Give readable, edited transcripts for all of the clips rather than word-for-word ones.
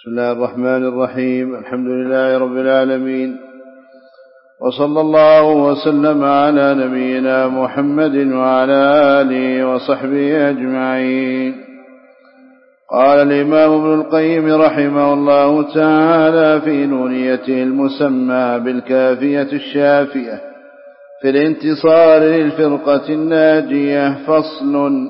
بسم الله الرحمن الرحيم. الحمد لله رب العالمين، وصلى الله وسلم على نبينا محمد وعلى آله وصحبه أجمعين. قال الإمام ابن القيم رحمه الله تعالى في نونيته المسمى بالكافية الشافية في الانتصار للفرقة الناجية: فصل: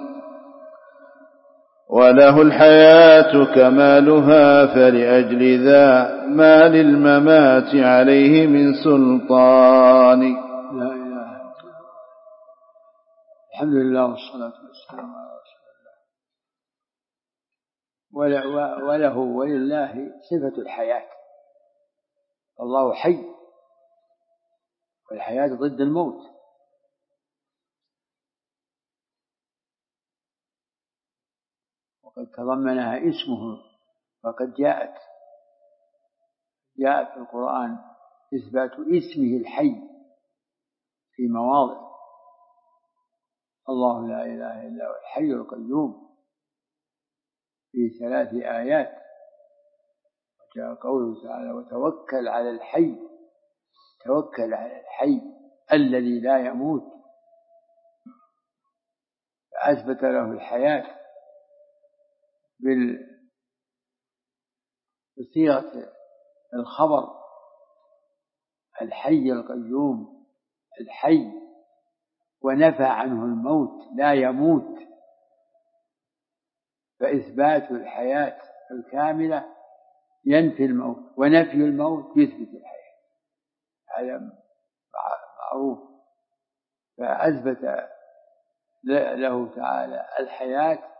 وله الحياة كمالها، فلأجل ذا ما للممات عليه من سلطان. لا إله إلا الله. الحمد لله والصلاة والسلام على رسول الله. وله ولله صفة الحياة. الله حي، والحياة ضد الموت. وقد تضمنها اسمه، وقد جاءت في القرآن إثبات اسمه الحي في مواضع. الله لا إله إلا هو الحي القيوم في 3 آيات. وجاء قوله تعالى: وتوكل على الحي، توكل على الحي الذي لا يموت، فأثبت له الحياة بصيغة الخبر: الحي القيوم الحي، ونفى عنه الموت، لا يموت، فإثبات الحياة الكاملة ينفي الموت، ونفي الموت يثبت الحياة. هذا معروف. فأثبت له تعالى الحياة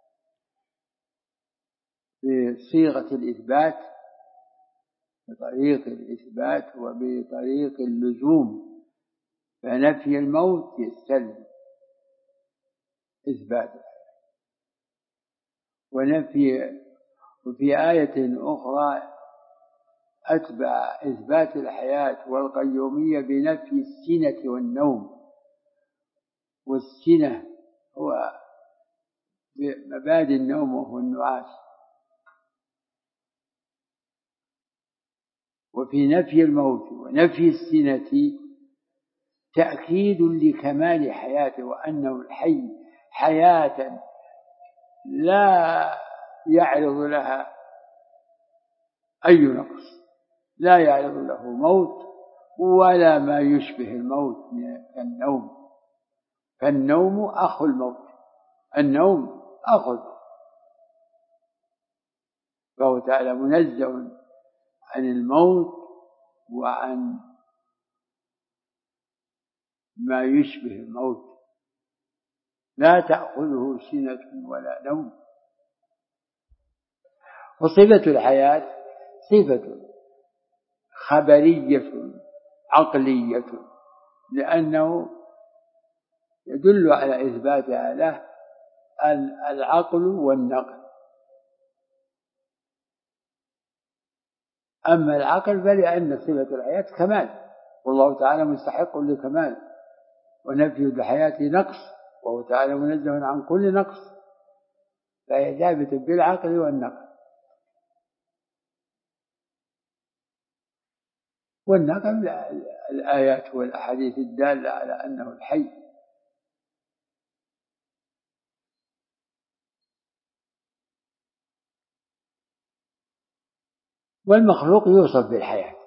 بصيغة الإثبات، بطريق الإثبات وبطريق اللزوم، فنفي الموت يستلزم إثبات الحياة. وفي آية أخرى أتبع إثبات الحياة والقيومية بنفي السنة والنوم. والسنة هو مبادئ النوم وهو النعاس. وفي نفي الموت ونفي السنة تأكيد لكمال حياته، وأنه الحي حياة لا يعرض لها أي نقص، لا يعرض له موت ولا ما يشبه الموت من النوم. فالنوم أخو الموت، النوم أخو الموت. فهو تعالى منزه عن الموت وعن ما يشبه الموت، لا تأخذه سنة ولا نوم. وصفة الحياة صفة خبرية عقلية، لأنه يدل على إثباتها له العقل والنقل. أما العقل فلأن صفة الحياة كمال، والله تعالى مستحق لكمال، ونفي الحياة نقص، وهو تعالى منزه عن كل نقص، فهي ثابتة بالعقل والنقل. والنقل الآيات والأحاديث الدالة على أنه الحي. والمخلوق يوصف بالحياة،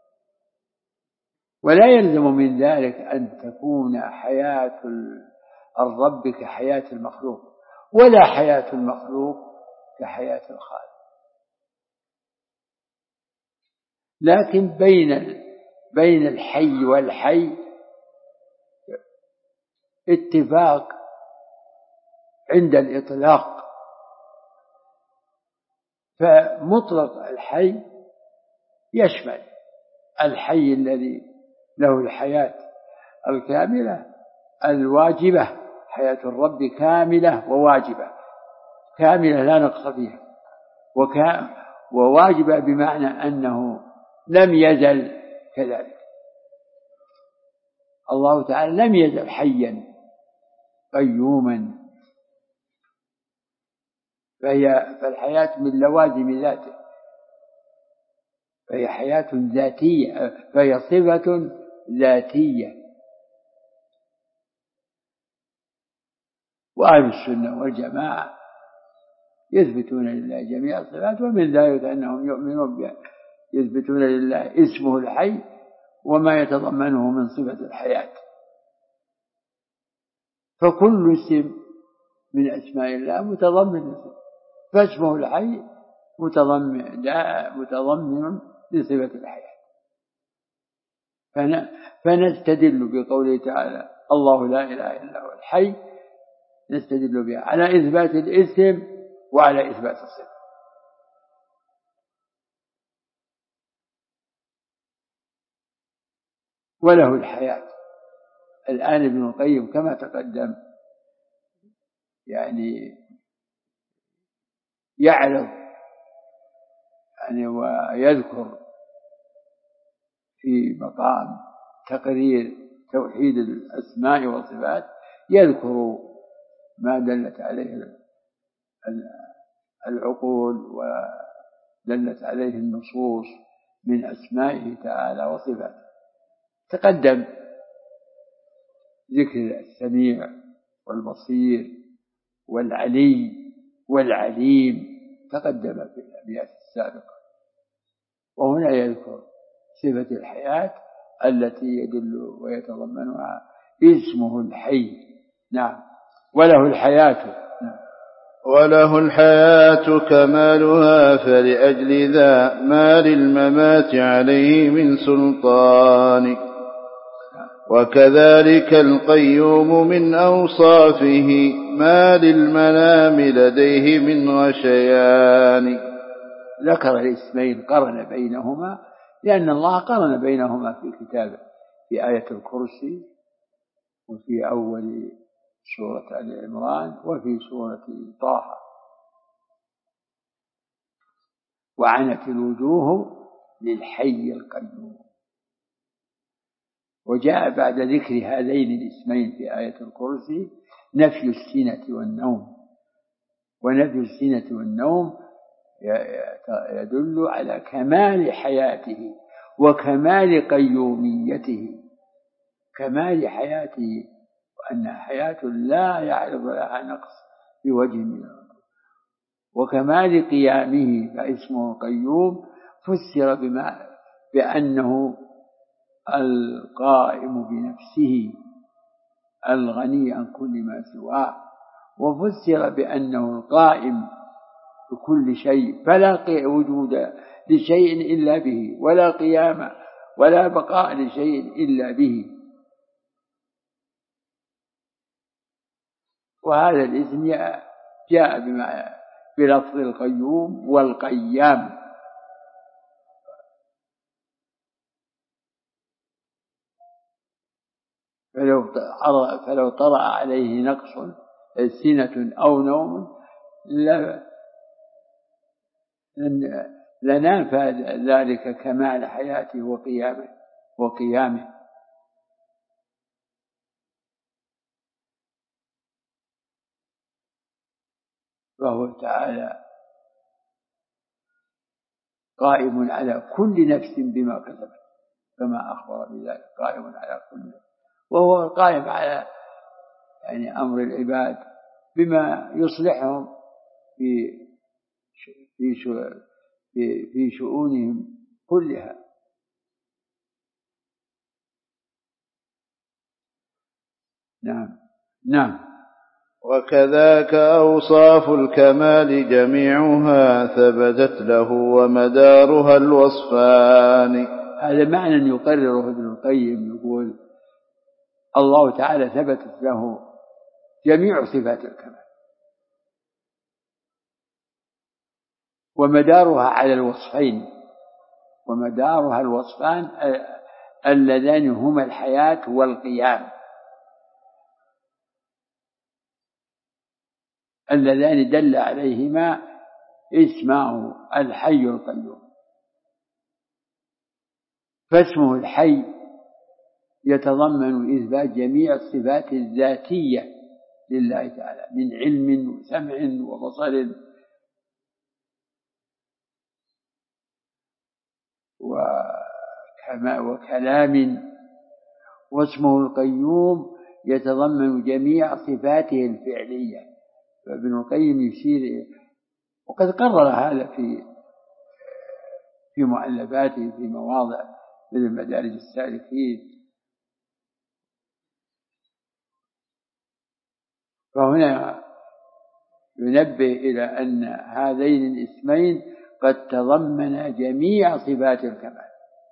ولا يلزم من ذلك أن تكون حياة الرب كحياة المخلوق، ولا حياة المخلوق كحياة الخالق. لكن بين الحي والحي اتفاق عند الإطلاق. فمطلق الحي يشمل الحي الذي له الحياة الكاملة الواجبة، حياة الرب كاملة وواجبة، كاملة لا نقص فيها، وواجبة بمعنى أنه لم يزل كذلك. الله تعالى لم يزل حيا قيوما، فالحياة من لوازم ذاته، فهي حياة ذاتية، فهي صفة ذاتية. وأهل السنة والجماعة يثبتون لله جميع الصفات، ومن ذلك أنهم يؤمنون يثبتون لله اسمه الحي وما يتضمنه من صفة الحياة. فكل اسم من أسماء الله متضمن، فاسمه الحي متضمن لصفة الحياة. فنستدل بقوله تعالى الله لا إله إلا هو الحي، نستدل بها على إثبات الاسم وعلى إثبات الصفة. وله الحياة. الآن ابن القيم كما تقدم يعني يعرض يعني ويذكر في مقام تقرير توحيد الأسماء والصفات، يذكر ما دلت عليه العقول ودلت عليه النصوص من أسمائه تعالى وصفاته. تقدم ذكر السميع والبصير والعلي والعليم، تقدم في الأبيات السابقة. وهنا يذكر صفة الحياة التي يدل ويتضمنها اسمه الحي. نعم. وله الحياة. نعم. وله الحياة كمالها، فلأجل ذا ما للممات عليه من سلطان. وكذلك القيوم من أوصافه، ما للمنام لديه من غشيان. ذكر الاسمين قرن بينهما، لأن الله قرن بينهما في كتابه في آية الكرسي، وفي أول سورة آل عمران، وفي سورة طه. وعنت الوجوه للحي القيوم. وجاء بعد ذكر هذين الاسمين في آية الكرسي نفي السنة والنوم. ونفي السنة والنوم يدل على كمال حياته وكمال قيوميته، كمال حياته، وأنها حياة لا يعرض لها نقص بوجه من الوجوه. وكمال قيامه، فاسمه القيوم فسر بأنه القائم بنفسه الغني عن كل ما سواه، وفسر بأنه القائم بكل شيء، فلا وجود لشيء إلا به، ولا قيام ولا بقاء لشيء إلا به. وهذا الاسم جاء بلفظ القيوم والقيام. فلو طرأ عليه نقص سنة أو نوم لنافى ذلك كمال حياته وقيامه. فهو تعالى قائم على كل نفس بما كسبت، كما أخبر بذلك، قائم على كل نفس. وهو القائم على يعني أمر العباد بما يصلحهم في شؤونهم كلها. نعم. نعم. وكذاك أوصاف الكمال جميعها ثبتت له ومدارها الوصفان. هذا معنى يقرره ابن القيم، يقول الله تعالى ثبتت له جميع صفات الكمال، ومدارها على الوصفين، ومدارها الوصفان اللذان هما الحياة والقيام، اللذان دل عليهما اسمه الحي القيوم. فاسمه الحي يتضمن إثبات جميع الصفات الذاتية لله تعالى من علم وسمع وبصر وكلام. واسمه القيوم يتضمن جميع صفاته الفعلية. فابن القيم يشير، وقد قرر هذا في مؤلفاته في مواضع مثل مدارج السالكين. فهنا ينبه إلى أن هذين الاسمين قد تضمن جميع صفات الكمال.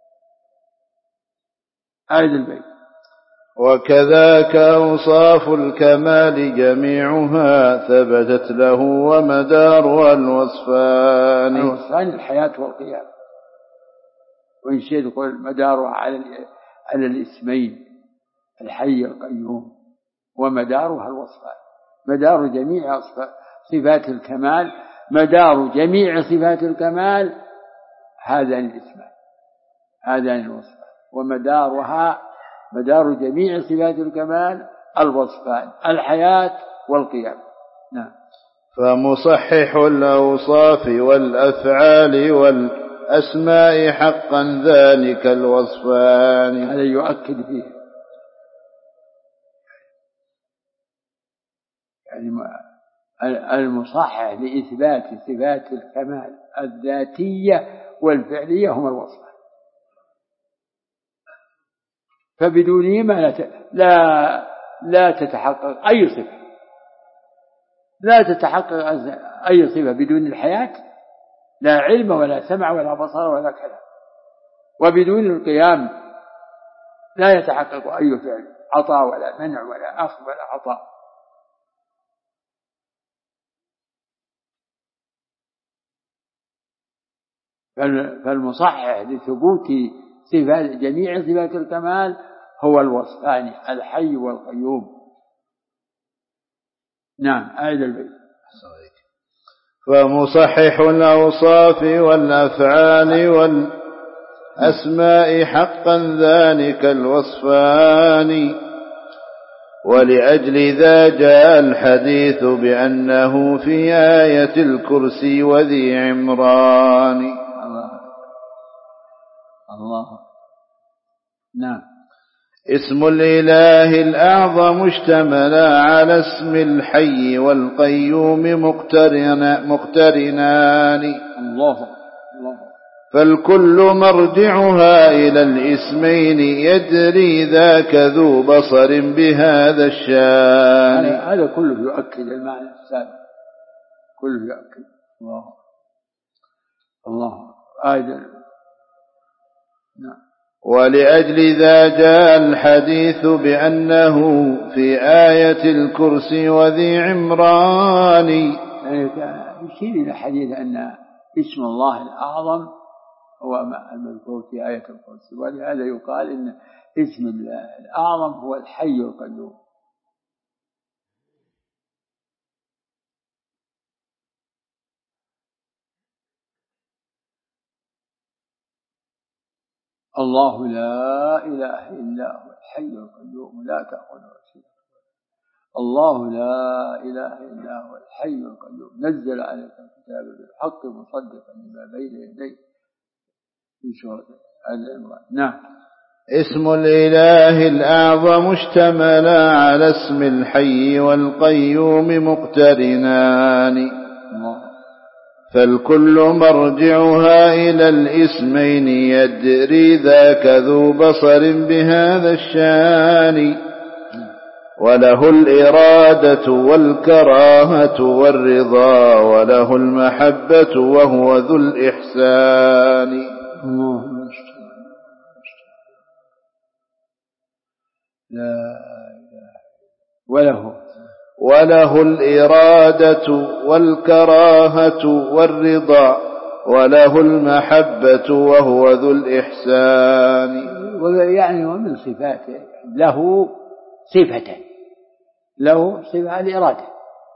أعد البيت. وكذاك أوصاف الكمال جميعها ثبتت له ومدارها الوصفان. الوصفان الحياة والقيام، وإن شئت قل مدارها على الاسمين الحي القيوم، ومدارها الوصفان. مدار جميع صفات الكمال، مدار جميع صفات الكمال هذان الاسمان، هذان الوصفان. ومدارها مدار جميع صفات الكمال الوصفان الحياة والقيام. نعم. فمصحح الأوصاف والأفعال والأسماء حقا ذلك الوصفان. هذا يؤكد فيه يعني المصحح لإثبات صفات الكمال الذاتية والفعلية هما الوصفان، فبدونهما لا تتحقق أي صفة، لا تتحقق أي صفة بدون الحياة، لا علم ولا سمع ولا بصر ولا كلام. وبدون القيام لا يتحقق أي فعل، عطاء ولا منع ولا أخذ ولا عطاء. فالمصحح لثبوت صفات جميع صفات الكمال هو الوصفان الحي والقيوم. نعم. أعد البيت. فمصحح الأوصاف والأفعال والأسماء حقا ذلك الوصفان. ولأجل ذا جاء الحديث بأنه في آية الكرسي وذي عمران. الله. نعم. اسم الإله الأعظم اشتملا على اسم الحي والقيوم مقترنان. الله. فالكل مرجعها إلى الاسمين يدري ذاك ذو بصر بهذا الشان. هذا كله يؤكد المعنى السابق، كله يؤكد. الله. نعم. ولأجل ذا جاء الحديث بأنه في آية الكرسي وذي عمران. يشير إلى حديث أن اسم الله الأعظم هو المذكور في آية الكرسي، ولهذا يقال إن اسم الله الأعظم هو الحي القيوم. الله لا إله إلا هو الحي القيوم لا تأخذه سنة. الله لا إله إلا هو الحي القيوم نزل عليك الكتاب بالحق مصدقا لما بين يديه في سورة آل عمران. نعم. اسم الإله الأعظم اشتمل على اسم الحي والقيوم مقترنان. فالكل مرجعها إلى الاسمين يدري ذاك ذو بصر بهذا الشان. وله الإرادة والكراهة والرضا وله المحبة وهو ذو الإحسان. وله الإرادة والكراهة والرضا وله المحبة وهو ذو الإحسان. يعني ومن صفاته له صفة، له صفة الإرادة،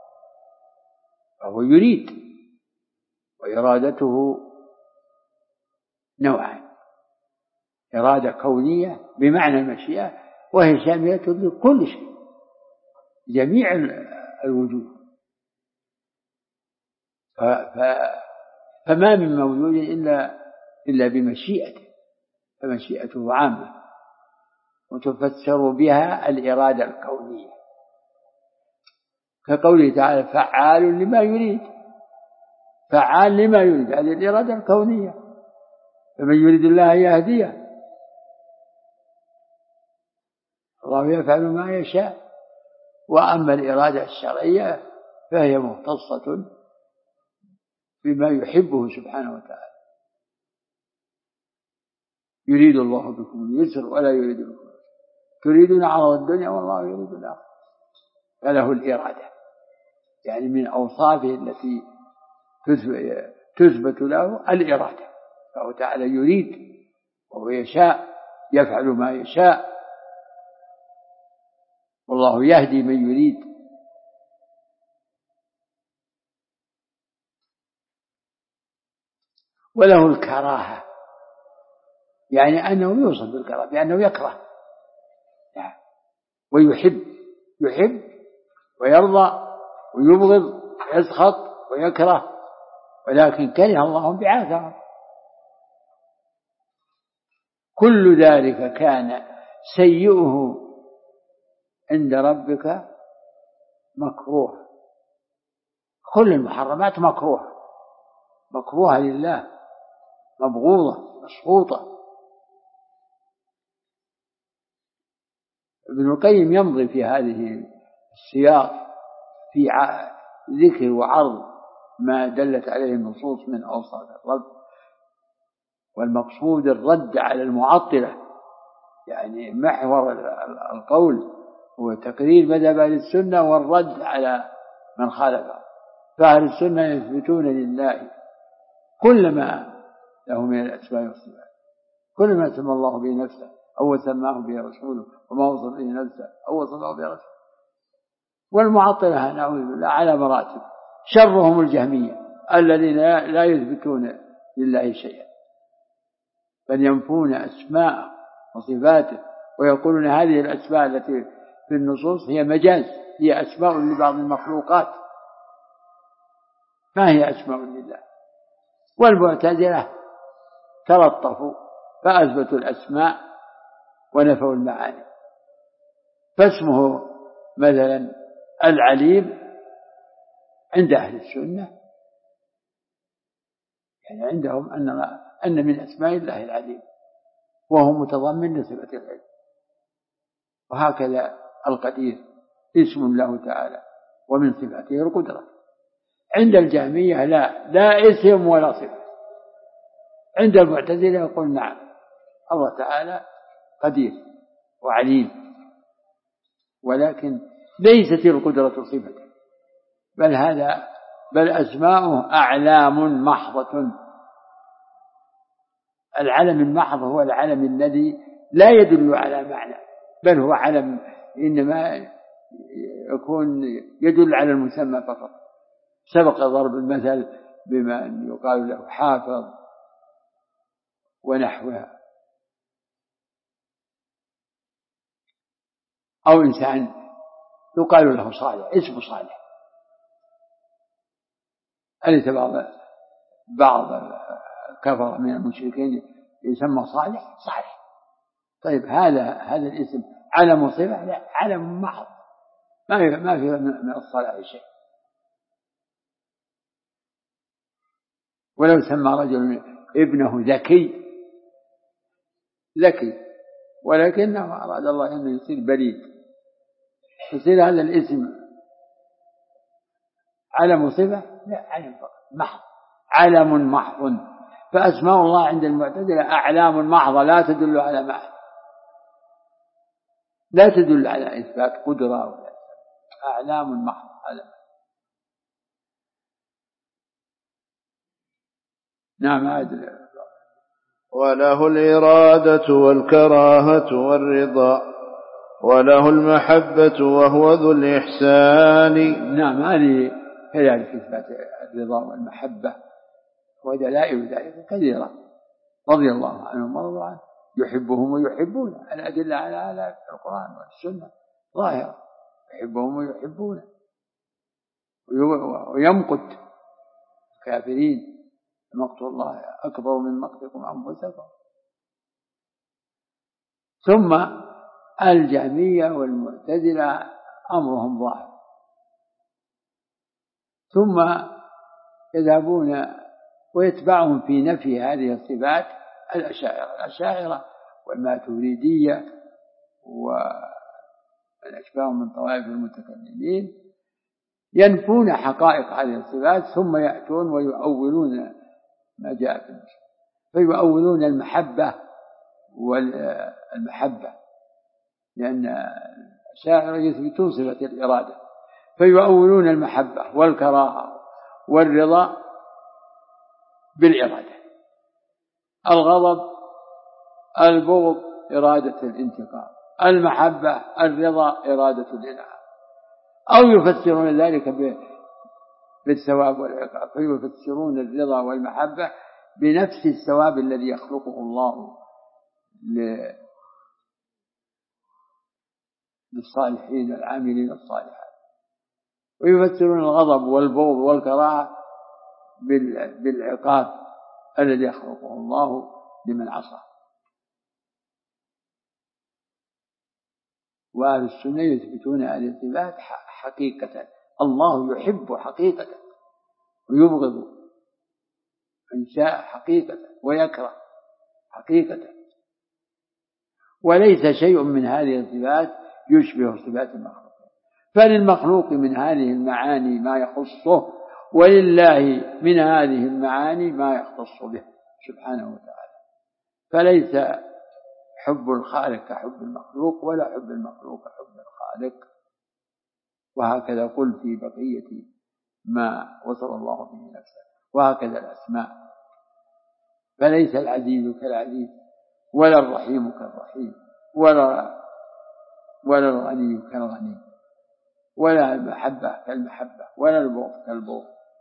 فهو يريد، وإرادته نوعان: إرادة كونية بمعنى المشيئة، وهي شاملة لكل شيء، جميع الوجود. فما من موجود إلا بمشيئته، فمشيئته عامة، وتفسر بها الإرادة الكونية، كقوله تعالى فعال لما يريد، فعال لما يريد، هذه الإرادة الكونية، فمن يريد الله يهديه، الله يفعل ما يشاء. وأما الإرادة الشرعية فهي مختصة بما يحبه سبحانه وتعالى، يريد الله بكم اليسر ولا يريد بكم العسر، تريدون عرض الدنيا والله يريد الآخرة، فله الإرادة، يعني من أوصافه التي تثبت له الإرادة، فهو تعالى يريد وهو يشاء، يفعل ما يشاء، والله يهدي من يريد. وله الكراهة، يعني أنه يوصف بالكراهة بأنه يكره يعني، ويحب، يحب ويرضى ويبغض ويسخط ويكره، ولكن كره الله بعاثهم. كل ذلك كان سيئه عند ربك مكروه، كل المحرمات مكروه، مكروهة لله، مبغوضة مسخوطة. ابن القيم يمضي في هذه السياق في ذكر وعرض ما دلت عليه النصوص من أوصاف الرب، والمقصود الرد على المعطلة، يعني محور القول هو تقرير مذهب أهل السنة والرد على من خالفه. فأهل السنة يثبتون لله كل ما له من الأسماء والصفات، كل ما سمى الله به نفسه أو سماه به رسوله، وما وصف به نفسه أو وصفه به رسوله. والمعطلة نعوذ بالله على مراتب، شرهم الجهمية الذين لا يثبتون لله شيئا، بل ينفون أسماء وصفاته، ويقولون هذه الأسماء التي في النصوص هي مجاز، هي أسماء لبعض المخلوقات، ما هي أسماء لله. والمعتزلة تلطفوا فأثبتوا الأسماء ونفوا المعاني، فاسمه مثلا العليم عند أهل السنة، يعني عندهم أن من أسماء الله العليم، وهو متضمن لصفة العلم. وهكذا القدير اسم له تعالى ومن صفاته القدرة. عند الجهمية لا اسم ولا صفة. عند المعتزلة يقول نعم الله تعالى قدير وعليم، ولكن ليست القدرة صفة، بل أسماؤه أعلام محضة. العلم المحض هو العلم الذي لا يدل على معنى، بل هو علم إنما يكون يدل على المسمى فقط. سبق ضرب المثل بما أن يقال له حافظ ونحوها، أو إنسان يقال له صالح، اسم صالح. أليس بعض كفر من المشركين يسمى صالح؟ صالح. طيب هذا الاسم علم صفة؟ لا، علم محض، ما في من الصلاح شيء. ولو سمى رجل ابنه ذكي ولكنه أراد الله أنه يصير بليد، يصير هذا الاسم علم صفة؟ لا، علم فقط محض، علم محض. فأسماء الله عند المعتزلة أعلام محضة لا تدل على معنى، لا تدل على إثبات قدرة ولا أعلام محضة. نعم عادل. وله الإرادة والكراهة والرضا، وله المحبة وهو ذو الإحسان. نعم، هذه كذلك إثبات الرضا والمحبة، ودلائل ذلك كثيرة، رضي الله عنهم ورضوا عنه، يحبهم ويحبونه. الأدلة على هذا في القرآن والسنة ظاهرة، يحبهم ويحبونه، ويمقت الكافرين، مقت الله أكبر من مقتكم أنفسكم. ثم الجهمية والمعتزلة أمرهم ظاهر، ثم يذهبون ويتبعهم في نفي هذه الصفات الأشاعرة والماتريدية ومن أشباههم من طوائف المتكلمين، ينفون حقائق هذه الصفات ثم يأتون ويؤولون ما جاء في النصوص، فيؤولون المحبة والمحبة، لأن الأشاعرة يثبتون صفة الإرادة، فيؤولون المحبة والكراهة والرضا بالإرادة، الغضب البغض إرادة الانتقام، المحبة الرضا إرادة الإنعام، أو يفسرون ذلك بالثواب والعقاب، فيفسرون الرضا والمحبة بنفس الثواب الذي يخلقه الله للصالحين العاملين الصالحات، ويفسرون الغضب والبغض والكراهة بالعقاب الذي يخلقه الله لمن عصى. وأهل السنة يثبتون هذه الصفات حقيقة، الله يحب حقيقة ويبغض من شاء حقيقة ويكره حقيقة، وليس شيء من هذه الصفات يشبه صفات المخلوق، فللمخلوق من هذه المعاني ما يخصه، ولله من هذه المعاني ما يختص به سبحانه وتعالى، فليس حب الخالق كحب المخلوق، ولا حب المخلوق كحب الخالق. وهكذا قل في بقية ما وصف الله به نفسه، وهكذا الأسماء، فليس العزيز كالعزيز، ولا الرحيم كالرحيم، ولا الغني كالغني، ولا المحبة كالمحبة، ولا البغض كالبغض،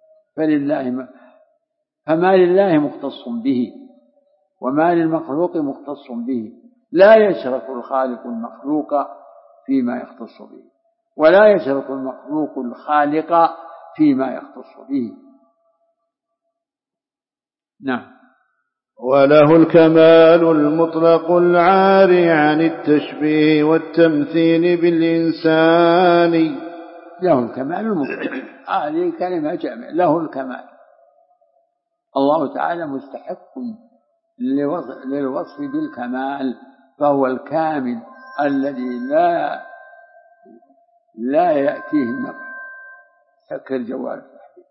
فما لله مختص به، وما للمخلوق مختص به، لا يشرك الخالق المخلوق فيما يختص به، ولا يشرك المخلوق الخالق فيما يختص به. نعم. وله الكمال المطلق العاري عن التشبيه والتمثيل بالإنسان. له الكمال المطلق، هذه كلمة جامعة، له الكمال، الله تعالى مستحق للوصف بالكمال، فهو الكامل الذي لا يأتيه النقص. سكر جوال التحديد.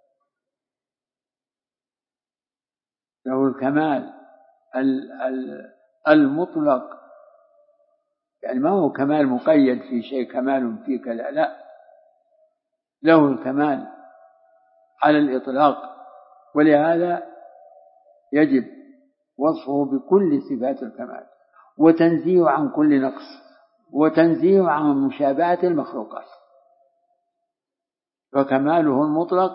له الكمال المطلق، يعني ما هو كمال مقيد في شيء، كمال في كذا، لا، له الكمال على الإطلاق، ولهذا يجب وصفه بكل صفات الكمال، وتنزيه عن كل نقص، وتنزيه عن مشابهة المخلوقات. فكماله المطلق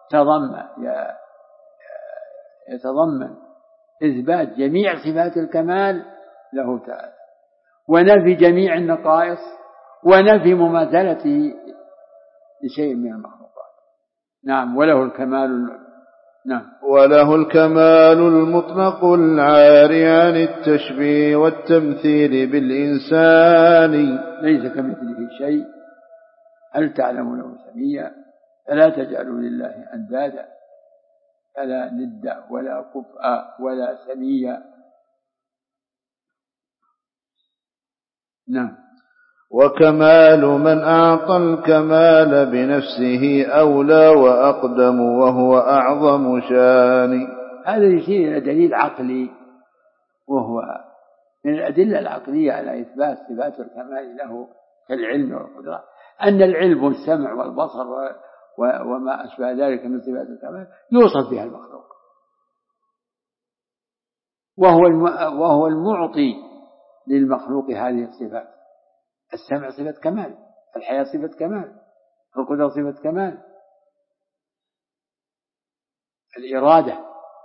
يتضمن إثبات جميع صفات الكمال له تعالى، ونفي جميع النقائص، ونفي مماثلته لشيء من المخلوقات. نعم. وله الكمال. نعم. وله الكمال المطلق العاري عن التشبيه والتمثيل بالإنسان. ليس كمثله شيء، هل تعلم له سميا، فلا تجعلوا لله أندادا، فلا ند ولا كفء ولا سميا. نعم. وكمال من أعطى الكمال بنفسه أولى وأقدم، وهو أعظم شان. هذا يشير إلى دليل عقلي، وهو من الأدلة العقلية على إثبات صفات الكمال له كالعلم والقدرة، أن العلم والسمع والبصر وما أشبه ذلك من صفات الكمال يوصف بها المخلوق، وهو المعطي للمخلوق هذه الصفات. السمع صفة كمال، الحياة صفة كمال، القدرة صفة كمال، الإرادة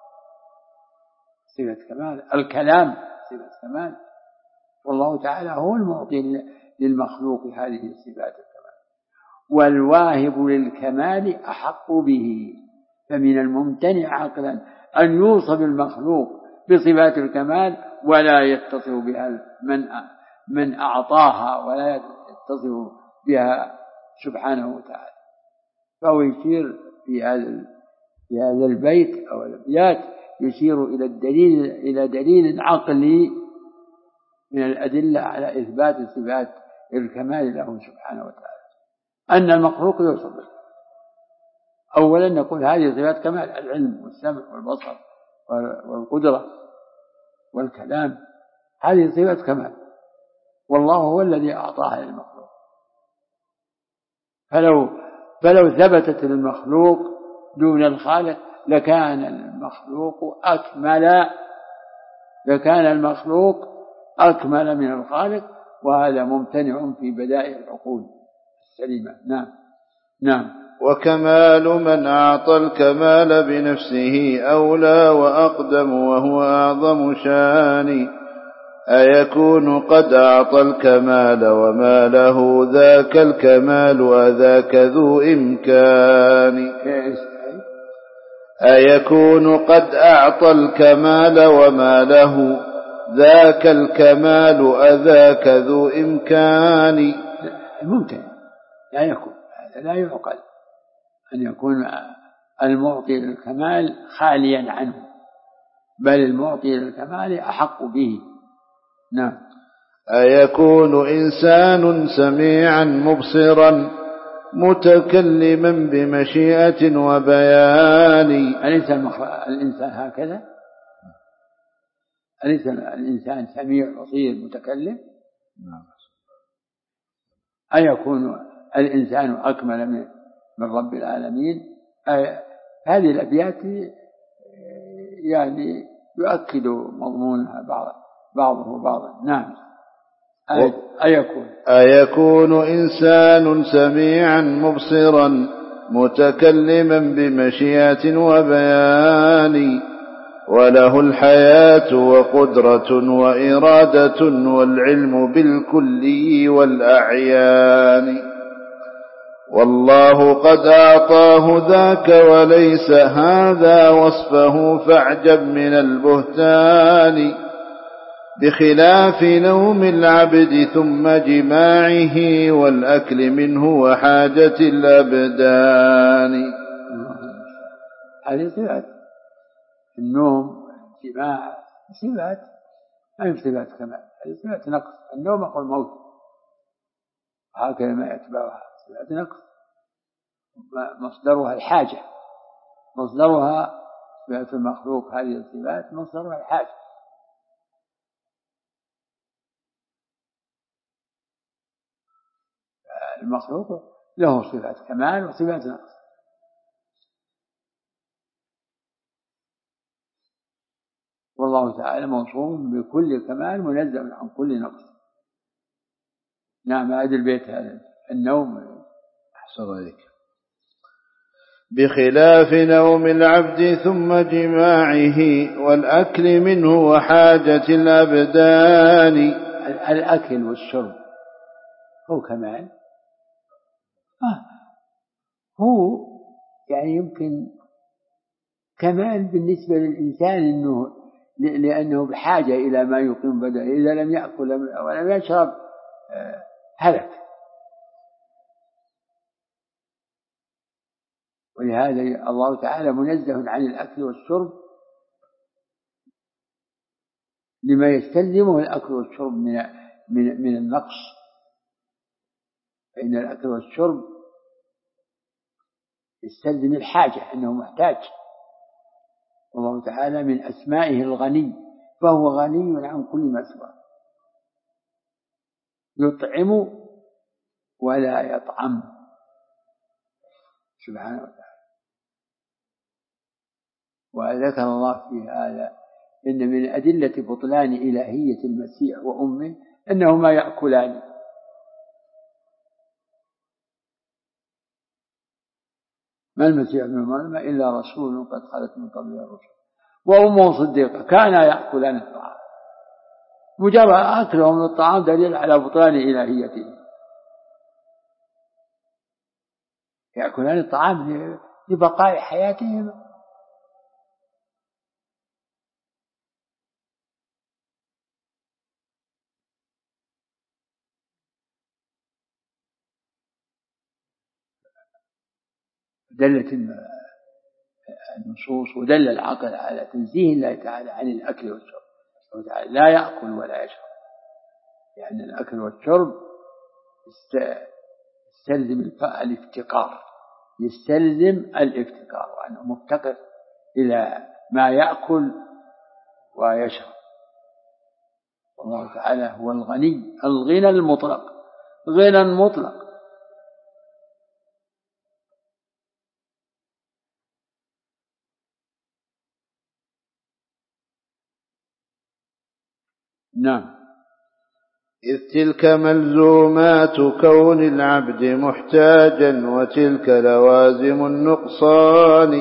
صفة كمال، الكلام صفة كمال، والله تعالى هو المعطي للمخلوق هذه الصفات الكمال، والواهب للكمال أحق به. فمن الممتنع عقلا أن يوصف المخلوق بصفات الكمال ولا يتصف بها من أعطاها ولا يتصف بها سبحانه وتعالى. فهو يشير في هذا البيت أو الأبيات يشير إلى دليل عقلي من الأدلة على إثبات صفات الكمال له سبحانه وتعالى، أن المخلوق يوصف به. أولا نقول هذه صفات كمال: العلم والسمع والبصر والقدرة والكلام، هذه صفات كمال، والله هو الذي أعطاها للمخلوق. فلو ثبتت المخلوق دون الخالق لكان المخلوق أكمل من الخالق، وهذا ممتنع في بدائع العقول السليمة. نعم. وكمال من أعطى الكمال بنفسه أولى وأقدم وهو أعظم شان. أيكون قد أعطى الكمال وما له ذاك الكمال أذاك ذو إمكان. أيكون قد أعطى الكمال وما له ذاك الكمال أذاك ذو إمكان. ممكن لا يكون، هذا لا يعقل أن يكون المعطي للكمال خاليا عنه، بل المعطي للكمال أحق به. نعم. أيكون إنسان سميعا مبصرا متكلما بمشيئة وبيان. الإنسان هكذا، أليس الإنسان سميع بصير متكلم؟ أيكون الإنسان أكمل من رب العالمين؟ هذه الأبيات يعني يؤكد مضمونها بعضه بعضا. نعم. أيكون إنسان سميعا مبصرا متكلما بمشيئة وبيان وله الحياة وقدرة وإرادة والعلم بالكلي والأعيان. والله قد أعطاه ذاك وليس هذا وصفه فاعجب من البهتان. بخلاف نوم العبد ثم جماعه والأكل منه وحاجة الأبدان. هذه صفات النوم والجماع، صفات ما هي صفات كمال، هذه صفات نقص. النوم هو الموت، هكذا ما يتبعها صفات نقص. مصدرها الحاجة، مصدرها صفات المخلوق، هذه الصفات مصدرها الحاجة. المخلوق له صفات كمال وصفات نقص. والله تعالى موصوف بكل كمال منزه عن كل نقص. نعم. هذا البيت هذا النوم. أحسن عليك. بخلاف نوم العبد ثم جماعه والأكل منه وحاجة الأبدان. الأكل والشرب هو كمال، هو يعني يمكن كمال بالنسبة للإنسان لأنه بحاجة إلى ما يقيم بدنه. إذا لم يأكل ولم يشرب هلك. ولهذا الله تعالى منزه عن الأكل والشرب لما يستلزمه الأكل والشرب من النقص، فإن الأكل والشرب يستلزم الحاجة، أنه محتاج. والله تعالى من أسمائه الغني، فهو غني عن كل ما سواه، يطعم ولا يطعم سبحانه وتعالى. وذكر الله في هذا إن من أدلة بطلان إلهية المسيح وأمه أنهما يأكلان. ما المسيح ابن مريم إلا رسول قد خلت من قبله الرسل وأمه صديقة كانا يأكلان الطعام. مجرد أكلهم للطعام دليل على بطلان إلهيته. يأكلان الطعام لبقاء حياتهم. دلت النصوص ودل العقل على تنزيه الله تعالى عن الأكل والشرب، لا يأكل ولا يشرب، لأن يعني الأكل والشرب يستلزم الافتقار، وأنه مفتقر إلى ما يأكل ويشرب. والله تعالى هو الغني الغنى المطلق، غنى مطلق. نعم. إذ تلك ملزومات كون العبد محتاجا وتلك لوازم النقصان.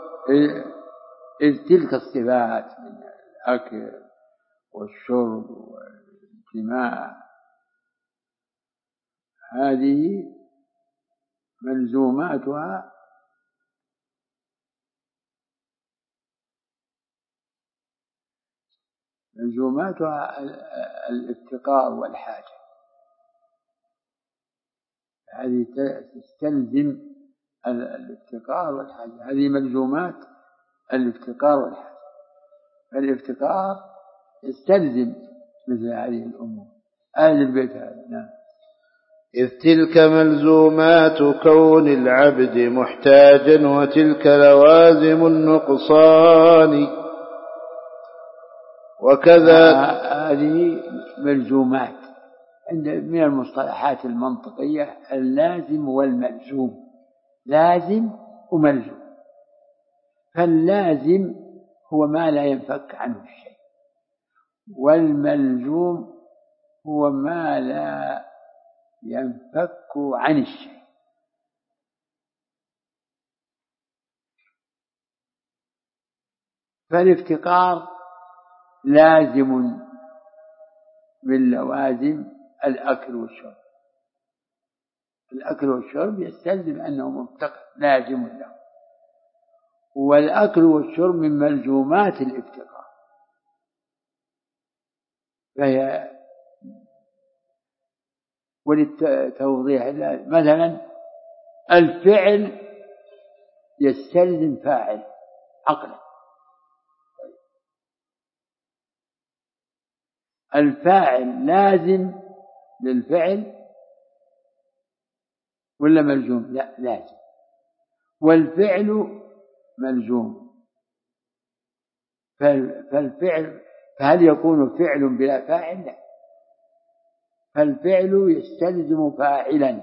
إذ تلك الصفات من الأكل والشرب والجماع هذه ملزوماتها الافتقار والحاجة، هذه تستلزم الافتقار والحاجة، هذه ملزومات الافتقار والحاجة. الافتقار يستلزم مثل هذه الأمور. أهل البيت هذا. نعم. إذ تلك ملزومات كون العبد محتاجا وتلك لوازم النقصان. وكذا هذه ملزومات من المصطلحات المنطقية اللازم والملزوم، لازم وملزوم. فاللازم هو ما لا ينفك عنه الشيء، والملزوم هو ما لا ينفك عن الشيء. فالافتقار لازم من لوازم الأكل والشرب. الأكل والشرب يستلزم أنه مفتقر لازم له، والأكل والشرب من ملزومات الافتقار. فهي وللتوضيح مثلا الفعل يستلزم فاعل عقلا، الفاعل لازم للفعل ولا ملزوم؟ لا، لازم. والفعل ملزوم. فالفعل، فهل يكون فعل بلا فاعل؟ لا، فالفعل يستلزم فاعلا،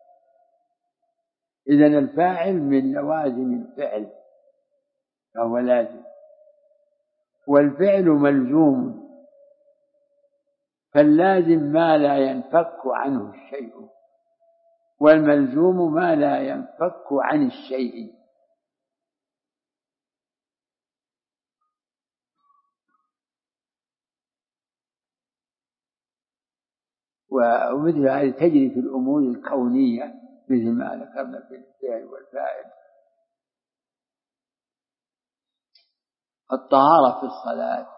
إذن الفاعل من لوازم الفعل فهو لازم، والفعل ملزوم. فاللازم ما لا ينفك عنه الشيء، والملزوم ما لا ينفك عن الشيء. ومثل هذه تجري في الأمور الكونية مثل ما ذكرنا في الفعل والفاعل. الطهارة في الصلاة،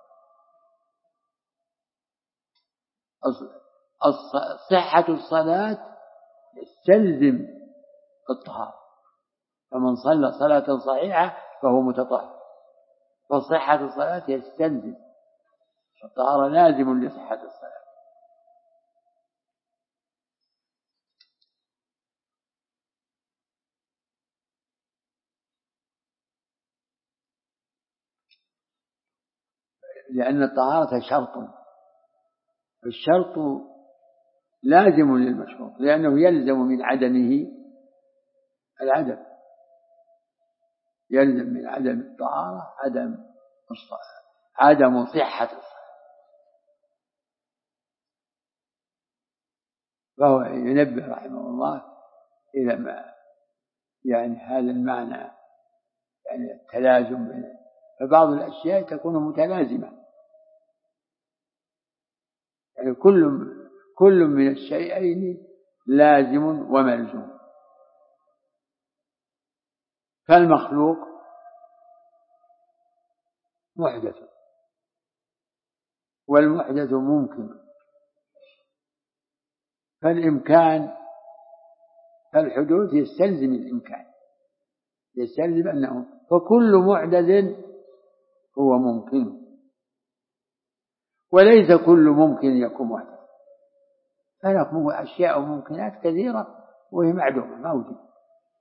صحة الصلاة يستلزم الطهارة، فمن صلى صلاة صحيحة فهو متطهر، فصحة الصلاة يستلزم الطهارة، لازم لصحة الصلاة. لأن الطهارة شرط، الشرط لازم للمشروط، لأنه يلزم من عدمه العدم، يلزم من عدم الطهارة عدم صحة الصلاة. فهو ينبه رحمه الله إلى ما يعني هذا المعنى، يعني التلازم بينه. فبعض الأشياء تكون متلازمة، يعني كل من الشيئين لازم وملزوم. فالمخلوق محدث، والمحدث ممكن، فالحدوث يستلزم الإمكان، يستلزم أنه فكل محدث هو ممكن، وليس كل ممكن يكون محدث. هناك أشياء وممكنات كثيرة وهي معدومة موجودة.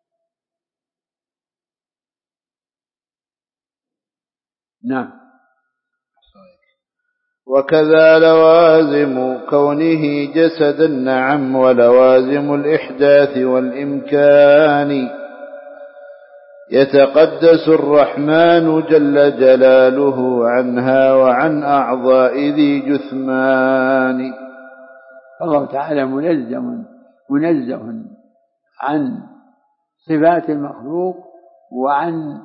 نعم. وكذا لوازم كونه جسدا نعم، ولوازم الإحداث والإمكان. يتقدس الرحمن جل جلاله عنها وعن أعضاء ذي جثمان. الله تعالى منزه عن صفات المخلوق وعن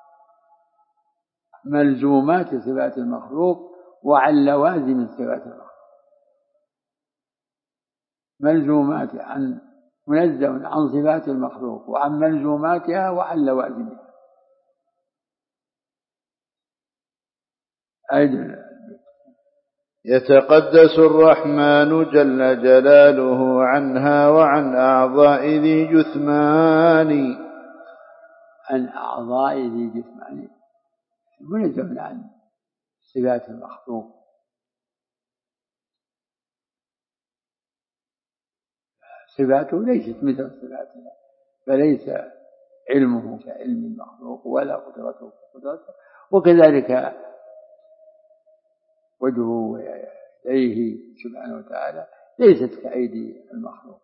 ملزومات صفات المخلوق وعن لوازم صفات المخلوق. منزه عن صفات المخلوق وعن ملزوماتها وعن لوازمها. يتقدس الرحمن جل جلاله عنها وعن أعضاء ذي جثمان. عن أعضاء ذي جثمان منزه عن صفات المخلوق. صفاته ليست مثل صفاتنا، فليس علمه كعلم المخلوق ولا قدرته كقدرته، وكذلك وجهه ويديه سبحانه وتعالى ليست كأيدي المخلوق.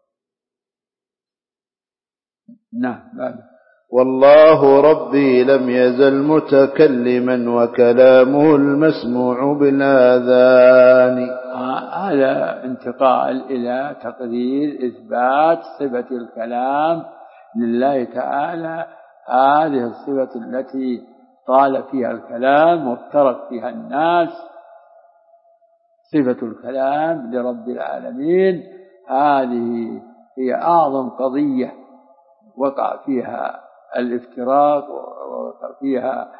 نعم. والله ربي لم يزل متكلما وكلامه المسموع بالآذان. هذا انتقال إلى تقدير إثبات صفة الكلام لله تعالى، هذه الصفة التي طال فيها الكلام وافترق فيها الناس. صفة الكلام لرب العالمين هذه هي أعظم قضية وقع فيها الافتراق ووقع فيها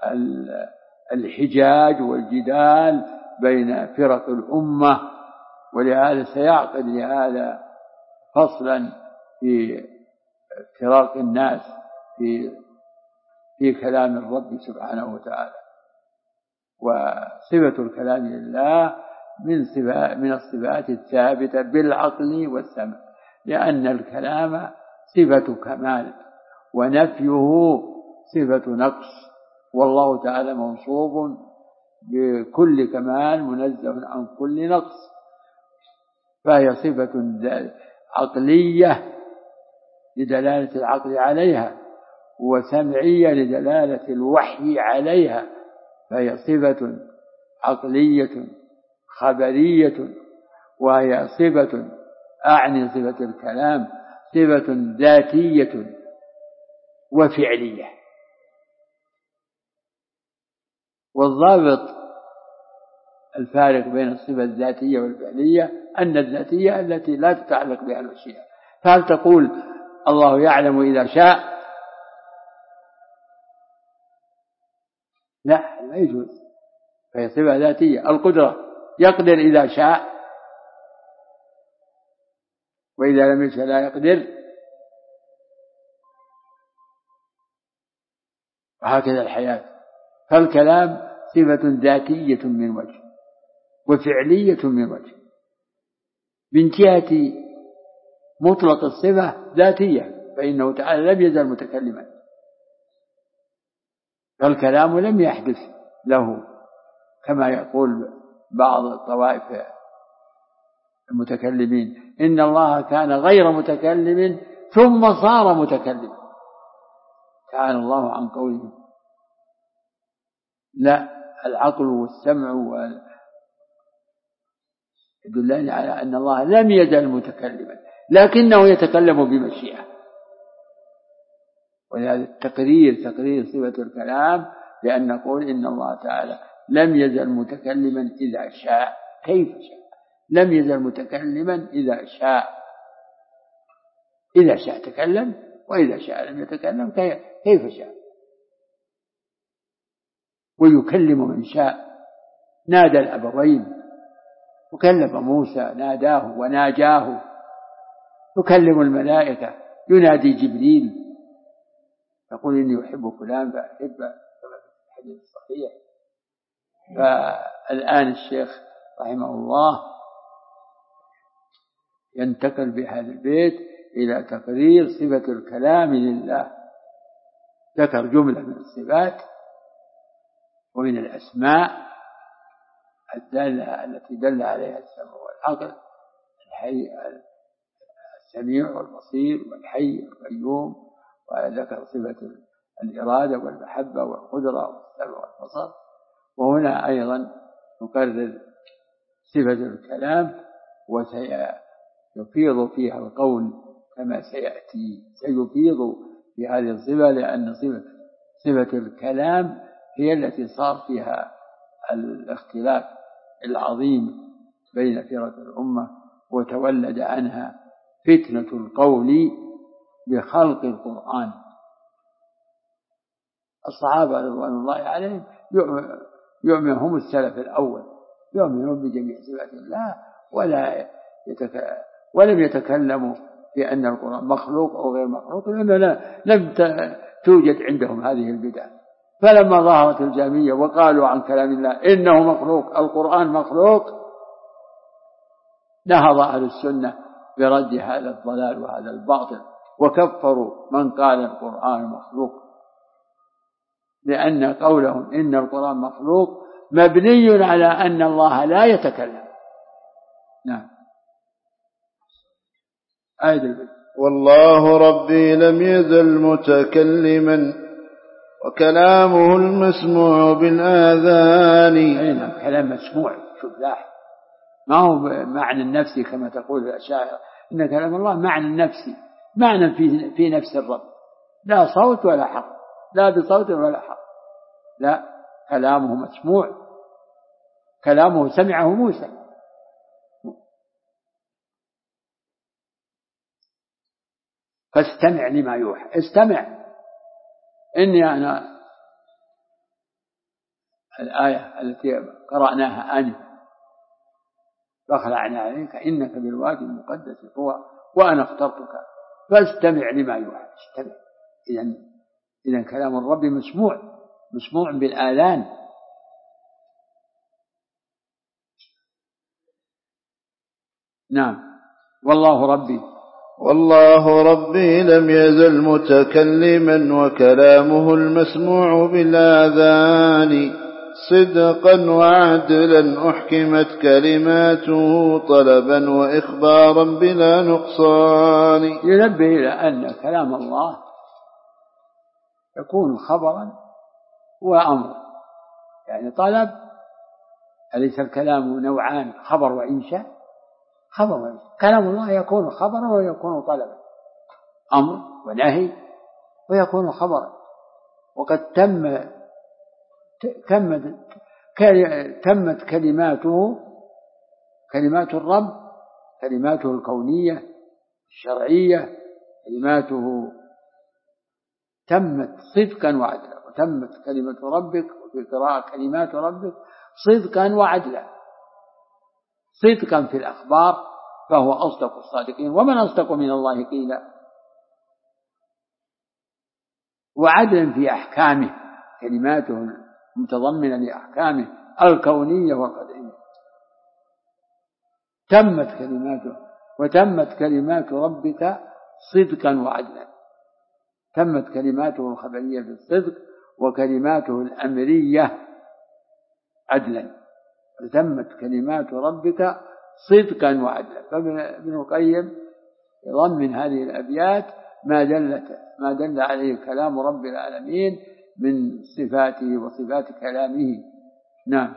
الحجاج والجدال بين فرق الأمة، ولهذا سيعقد لهذا فصلا في افتراق الناس في كلام الرب سبحانه وتعالى. وصفة الكلام لله من الصفات الثابتة بالعقل والسمع، لأن الكلام صفة كمال ونفيه صفة نقص، والله تعالى موصوف بكل كمال منزه عن كل نقص، فهي صفة عقلية لدلالة العقل عليها، وسمعية لدلالة الوحي عليها، فهي صفة عقلية خبرية، وهي صفة أعني صفة الكلام صفة ذاتية وفعلية. والضابط الفارق بين الصفة الذاتية والفعلية أن الذاتية التي لا تتعلق بها المشيئة، فهل تقول الله يعلم إذا شاء؟ لا، لا يجوز، فهي صفة ذاتية. القدرة يقدر إذا شاء، وإذا لم يشاء لا يقدر، وهكذا الحياة. فالكلام صفة ذاتية من وجه وفعلية من وجه. من جهة مطلق الصفة ذاتية، فإنه تعالى لم يزل متكلما، فالكلام لم يحدث له كما يقول بعض الطوائف المتكلمين إن الله كان غير متكلم ثم صار متكلما. تعالى الله عن قوله. لا، العقل والسمع يدلان على أن الله لم يزل متكلما، لكنه يتكلم بمشيئة. ولهذا تقرير صفة الكلام، لأن نقول إن الله تعالى لم يزل متكلما إذا شاء كيف شاء، لم يزل متكلما إذا شاء. إذا شاء تكلم، وإذا شاء لم يتكلم كيف شاء. ويكلم من شاء. نادى الأبوين وكلم موسى، ناداه وناجاه. يكلم الملائكة، ينادي جبريل يقول إني أحب فلان فأحب كما في الحديث الصحيح. فالآن الشيخ رحمه الله ينتقل بهذا البيت إلى تقرير صفة الكلام لله. ذكر جملة من الصفات ومن الأسماء التي دل عليها السمع والعقل، الحي السميع والبصير والحي القيوم، وذكر صفة الإرادة والمحبة والقدرة والسمع والبصر. وهنا أيضا نقرر صفة الكلام وسيفيض فيها القول كما سيأتي. سيفيض في هذه الصفة لأن صفة الكلام هي التي صار فيها الاختلاف العظيم بين فرق الأمة، وتولد عنها فتنة القول بخلق القرآن. الصحابة رضوان الله عليهم يؤمنهم السلف الأول، يؤمنون بجميع صفات الله ولم يتكلموا بأن القرآن مخلوق أو غير مخلوق، لأن لم توجد عندهم هذه البدع. فلما ظهرت الجهمية وقالوا عن كلام الله إنه مخلوق، القرآن مخلوق، نهض أهل السنة برد هذا الضلال وهذا الباطل، وكفروا من قال القرآن مخلوق، لأن قولهم إن القرآن مخلوق مبني على أن الله لا يتكلم. نعم. آية البيت: والله ربي لم يزل متكلما وكلامه المسموع بالآذان. أين كلام مسموع؟ شوف لاحظ، ما هو معنى النفسي كما تقول الأشاعرة إن كلام الله معنى نفسي، معنى في نفس الرب، لا صوت ولا حرف، لا بصوت ولا حرف، لا، كلامه مسموع، كلامه سمعه موسى. فاستمع لما يوحى، استمع. إني أنا الآية التي قرأناها آنفا: فاخلعنا عليك إنك بالوادي المقدس طوى وأنا اخترتك فاستمع لما يوحى. استمع. إذن كلام الرب مسموع بالآذان. نعم. والله ربي لم يزل متكلما وكلامه المسموع بالآذان، صدقا وعدلا أحكمت كلماته طلبا وإخبارا بلا نقصان. ينبه إلى أن كلام الله يكون خبرا وأمر، يعني طلب. أليس الكلام نوعان، خبر وإنشاء؟ خبر وإنشاء. كلام الله يكون خبرا ويكون طلبا، أمر ونهي، ويكون خبرا. وقد تمت كلمات الرب، كلماته الكونية الشرعية، كلماته تمت صدقا وعدلا. وتمت كلمة ربك، وفي قراءة كلمات ربك صدقا وعدلا. صدقا في الأخبار فهو أصدق الصادقين، ومن أصدق من الله قيلا. وعدلا في أحكامه، كلماته متضمنة لأحكامه الكونية والقدرية. تمت كلماته، وتمت كلمات ربك صدقا وعدلا. تمت كلماته الخبرية بالصدق، وكلماته الأمرية عدلا. تمت كلمات ربك صدقا وعدلا. فابن القيم يضمن هذه الأبيات ما دل عليه كلام رب العالمين من صفاته وصفات كلامه. نعم.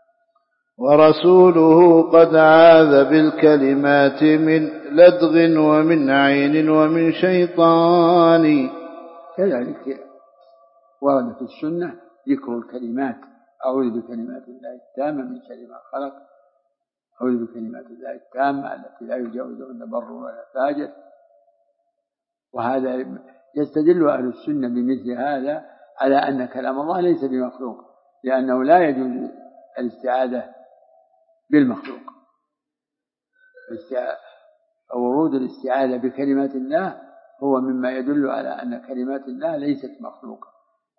ورسوله قد عاذ بالكلمات من لدغ ومن عين ومن شيطان. كذلك ورد في السنة ذكر الكلمات: أعوذ بكلمات الله التامة من شر ما خلق، أعوذ بكلمات الله التامة التي لا يجاوزهن بر ولا فاجر. وهذا يستدل أهل السنة بمثل هذا على أن كلام الله ليس بمخلوق، لأنه لا يجوز الاستعاذة بالمخلوق. ورود الاستعاذة بكلمات الله هو مما يدل على أن كلمات الله ليست مخلوقة،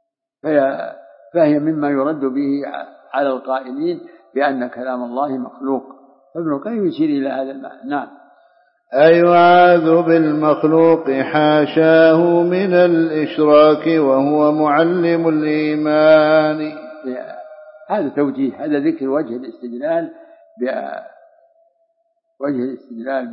فهي مما يرد به على القائلين بأن كلام الله مخلوق. فابن القيم يشير إلى هذا المعنى. نعم. يعاذ بالمخلوق حاشاه من الإشراك وهو معلم الإيمان. هذا توجيه، هذا ذكر وجه الاستدلال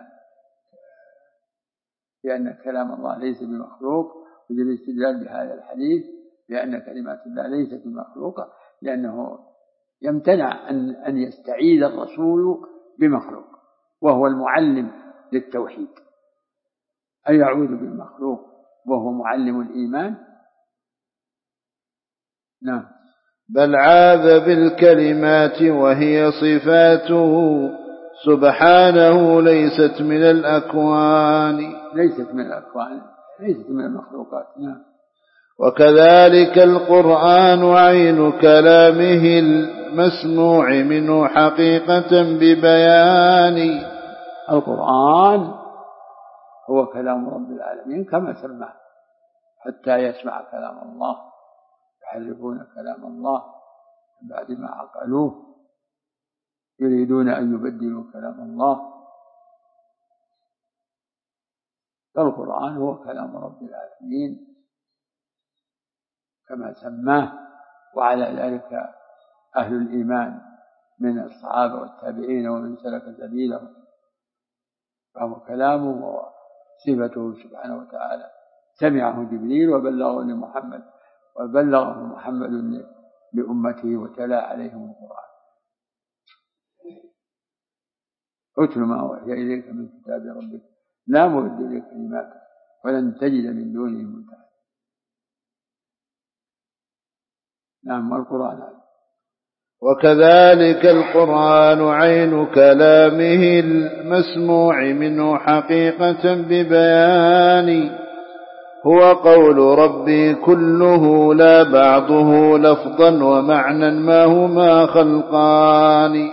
بأن كلام الله ليس بمخلوق، وجه الاستدلال بهذا الحديث بأن كلمات الله ليست بمخلوقة، لأنه يمتنع أن يستعيذ الرسول بمخلوق وهو المعلم للتوحيد. أن يعوذ بالمخلوق وهو معلم الإيمان. نعم. بل عاذ بالكلمات وهي صفاته سبحانه ليست من الأكوان، ليست من المخلوقات. نعم. وكذلك القرآن عين كلامه المسموع منه حقيقة ببيان. القرآن هو كلام رب العالمين كما سماه، حتى يسمع كلام الله، يحرفون كلام الله من بعد ما عقلوه، يريدون أن يبدلوا كلام الله. فالقرآن هو كلام رب العالمين كما سماه، وعلى ذلك أهل الإيمان من الصحابة والتابعين ومن سلك سبيلهم، فهو كلامه وصفته سبحانه وتعالى. سمعه جبريل وبلغه محمد لأمته وتلا عليهم القرآن. اتل ما أوحي إليك من كتاب ربك لا مبدل لكلماته ولن تجد من دونه ملتحدا. نعم. والقرآن وكذلك القرآن عين كلامه المسموع منه حقيقة ببيان. هو قول ربي كله لا بعضه لفظا ومعنى ما هما خلقان.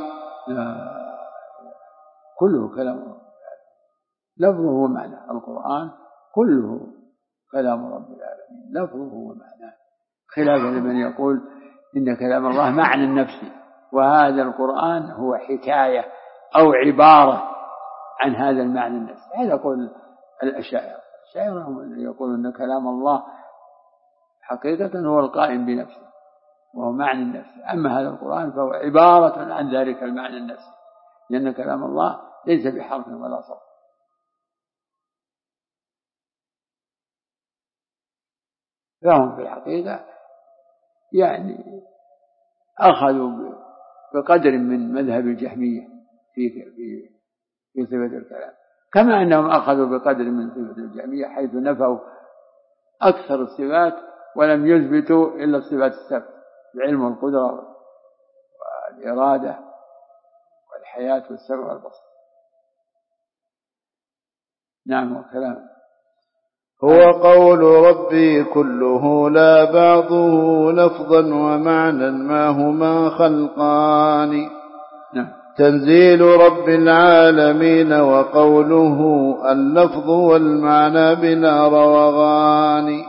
كله كلام رب العالمين لفظه ومعنى. القرآن كله كلام رب العالمين لفظه ومعناه، خلافا لمن يقول إن كلام الله معنى نفسي، وهذا القرآن هو حكاية أو عبارة عن هذا المعنى النفسي. هذا قول الأشاعرة هم يقولون أن كلام الله حقيقة هو القائم بنفسه وهو معنى النفسي، أما هذا القرآن فهو عبارة عن ذلك المعنى النفسي، لأن كلام الله ليس بحرف ولا صوت. فهم في الحقيقة يعني أخذوا بقدر من مذهب الجهمية في صفة الكلام، كما أنهم أخذوا بقدر من صفة الجهمية حيث نفوا أكثر الصفات ولم يثبتوا إلا الصفات السبع: العلم والقدرة والإرادة والحياة والسمع والبصر. نعم. وكلام هو قول ربي كله لا بعضه لفظا ومعنى ما هما خلقان. نعم. تنزيل رب العالمين وقوله اللفظ والمعنى بلا روغان.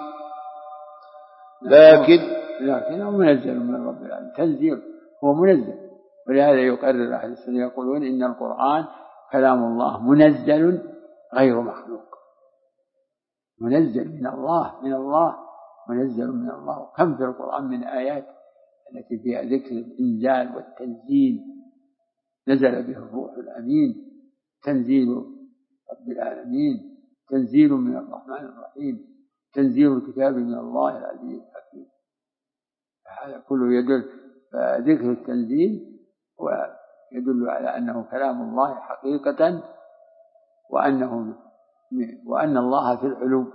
لكن هو منزل من رب العالمين، تنزيل هو منزل، ولهذا يقرر أهل السنة يقولون إن القرآن كلام الله منزل غير مخلوق، منزل من الله منزل من الله. كم في القرآن من آيات التي فيها ذكر الإنزال والتنزيل، نزل به الروح الأمين، تنزيل رب العالمين، تنزيل من الرحمن الرحيم، تنزيل الكتاب من الله العزيز الحكيم. هذا كله يدل، ذكر التنزيل ويدل على أنه كلام الله حقيقة، وأن الله في العلو.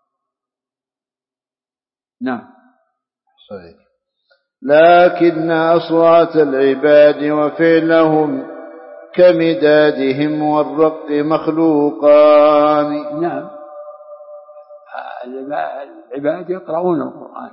نعم. صحيح. لكن أصوات العباد وفعلهم كمدادهم والرق مخلوقان. نعم. العباد يقرؤون القرآن،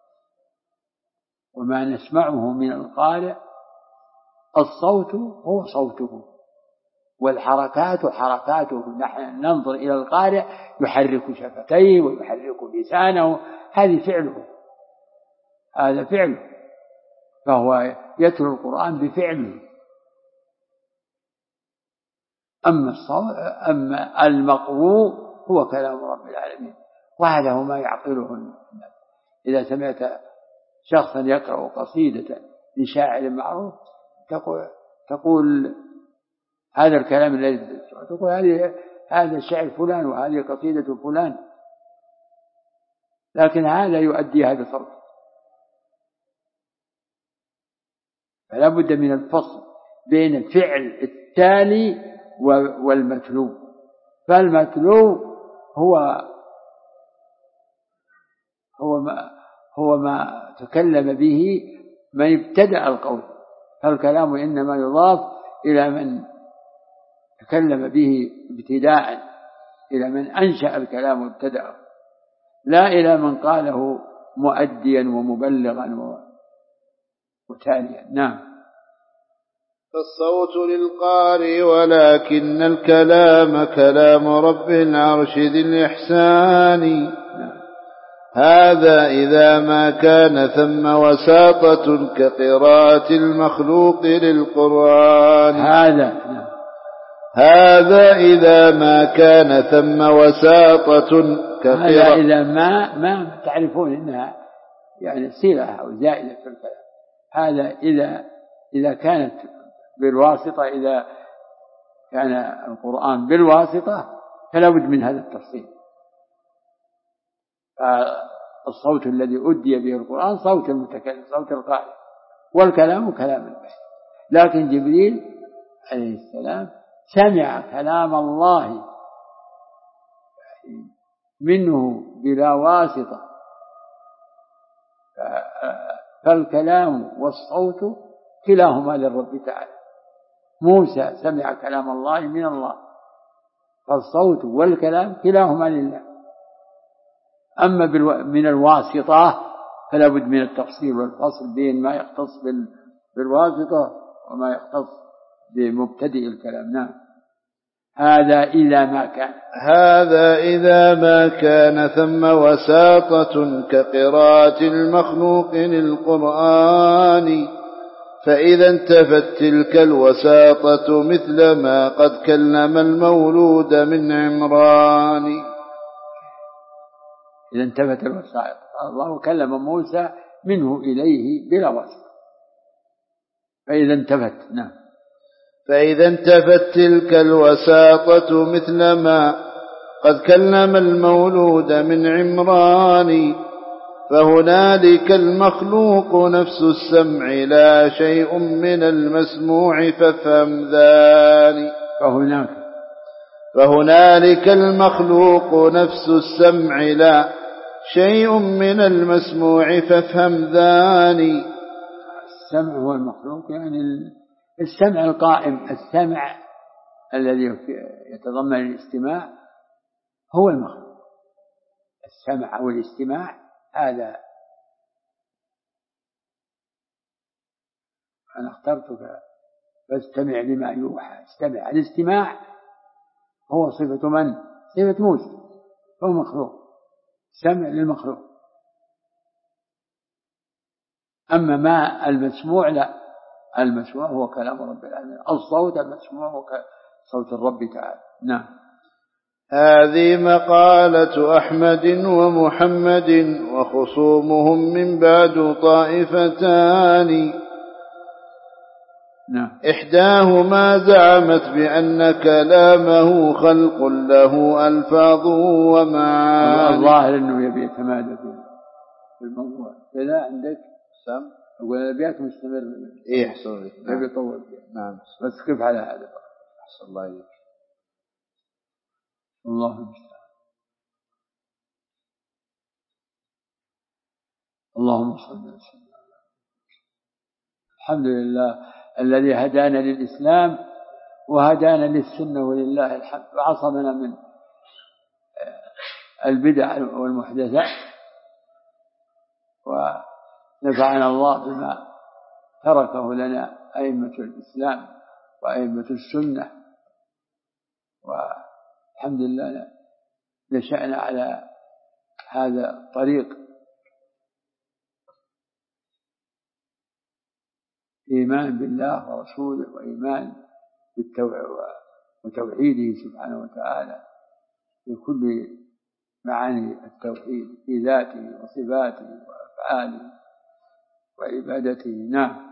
وما نسمعه من القارئ الصوت هو صوته، والحركات حركاته، نحن ننظر إلى القارئ يحرك شفتيه ويحرك لسانه، هذه فعله، هذا فعله، فهو يتلو القرآن بفعله. أما المقروء هو كلام رب العالمين، وهذا هو ما يعقله الناس. إذا سمعت شخصا يقرأ قصيدة لشاعر معروف تقول هذا الكلام الذي تقول هذا شعر فلان وهذه قصيدة فلان، لكن هذا يؤديها بصوته. فلا بد من الفصل بين الفعل التالي والمتلو. فالمتلو هو ما تكلم به من ابتدأ القول، فالكلام إنما يضاف إلى من تكلم به ابتداء، إلى من أنشأ الكلام وابتدأه، لا إلى من قاله مؤديا ومبلغا وتاليا. نعم. فالصوت للقارئ ولكن الكلام كلام رب العرش ذي الإحسان. هذا إذا ما كان ثم وساطة كقراءة المخلوق للقرآن. هذا إذا ما كان ثم وساطة هذا إذا ما تعرفون إنها يعني صيغة أو زائدة في الكلام. هذا إذا كانت بالواسطة، إذا كان القرآن بالواسطة فلا بد من هذا التفصيل. الصوت الذي أدي به القرآن صوت المتكلم، صوت القارئ، والكلام كلام البشر. لكن جبريل عليه السلام سمع كلام الله منه بلا واسطة، فالكلام والصوت كلاهما للرب تعالى. موسى سمع كلام الله من الله، فالصوت والكلام كلاهما لله. أما من الواسطة فلا بد من التفصيل والفصل بين ما يختص بالواسطة وما يختص بمبتدئ الكلام. نعم. هذا إذا ما كان ثم وساطة كقراءة المخلوق للقرآن، فإذا انتفت تلك الوساطة مثل ما قد كلم المولود من عمران. إذا انتفت الوسائط، الله كلم موسى منه إليه بلا واسطة، فإذا انتفت. نعم. فإذا انتفت تلك الوساطة مثل ما قد كلم المولود من عمران، فهنالك المخلوق نفس السمع لا شيء من المسموع فافهم ذلك. فهنالك المخلوق نفس السمع لا شيء من المسموع فافهم ذلك. السمع هو المخلوق، يعني السمع القائم، السمع الذي يتضمن الاستماع هو المخلوق. السمع أو الاستماع هذا أنا اخترتك فاستمع لما يوحى. استمع. الاستماع هو صفة من؟ صفة موسى، هو مخلوق، سمع للمخلوق. أما ما المسموع لا، المسموع هو كلام رب العالمين. الصوت المسموع هو صوت الرب تعالى. نعم. هذه مقالة أحمد ومحمد وخصومهم من بعد طائفتان. نعم. إحداهما زعمت بأن كلامه خلق له ألفاظ ومعاني. الظاهر أنه يبي يتمادى في الموضوع. إذا عندك سم أقول الأبيات مستمر. إيه حصل. يبي يطول. نعم. بس كيف على هذا؟ حصل الله عليك. الله المستعان. اللهم صل وسلم. الحمد لله الذي هدانا للإسلام وهدانا للسنة ولله الحمد، وعصمنا من البدع والمحدثات، ونفعنا الله بما تركه لنا أئمة الإسلام وأئمة السنة والحمد لله نشأنا على هذا الطريق، إيمان بالله ورسوله وإيمان وتوحيده سبحانه وتعالى بكل معاني التوحيد في ذاته وصفاته وأفعاله وعبادته. نعم.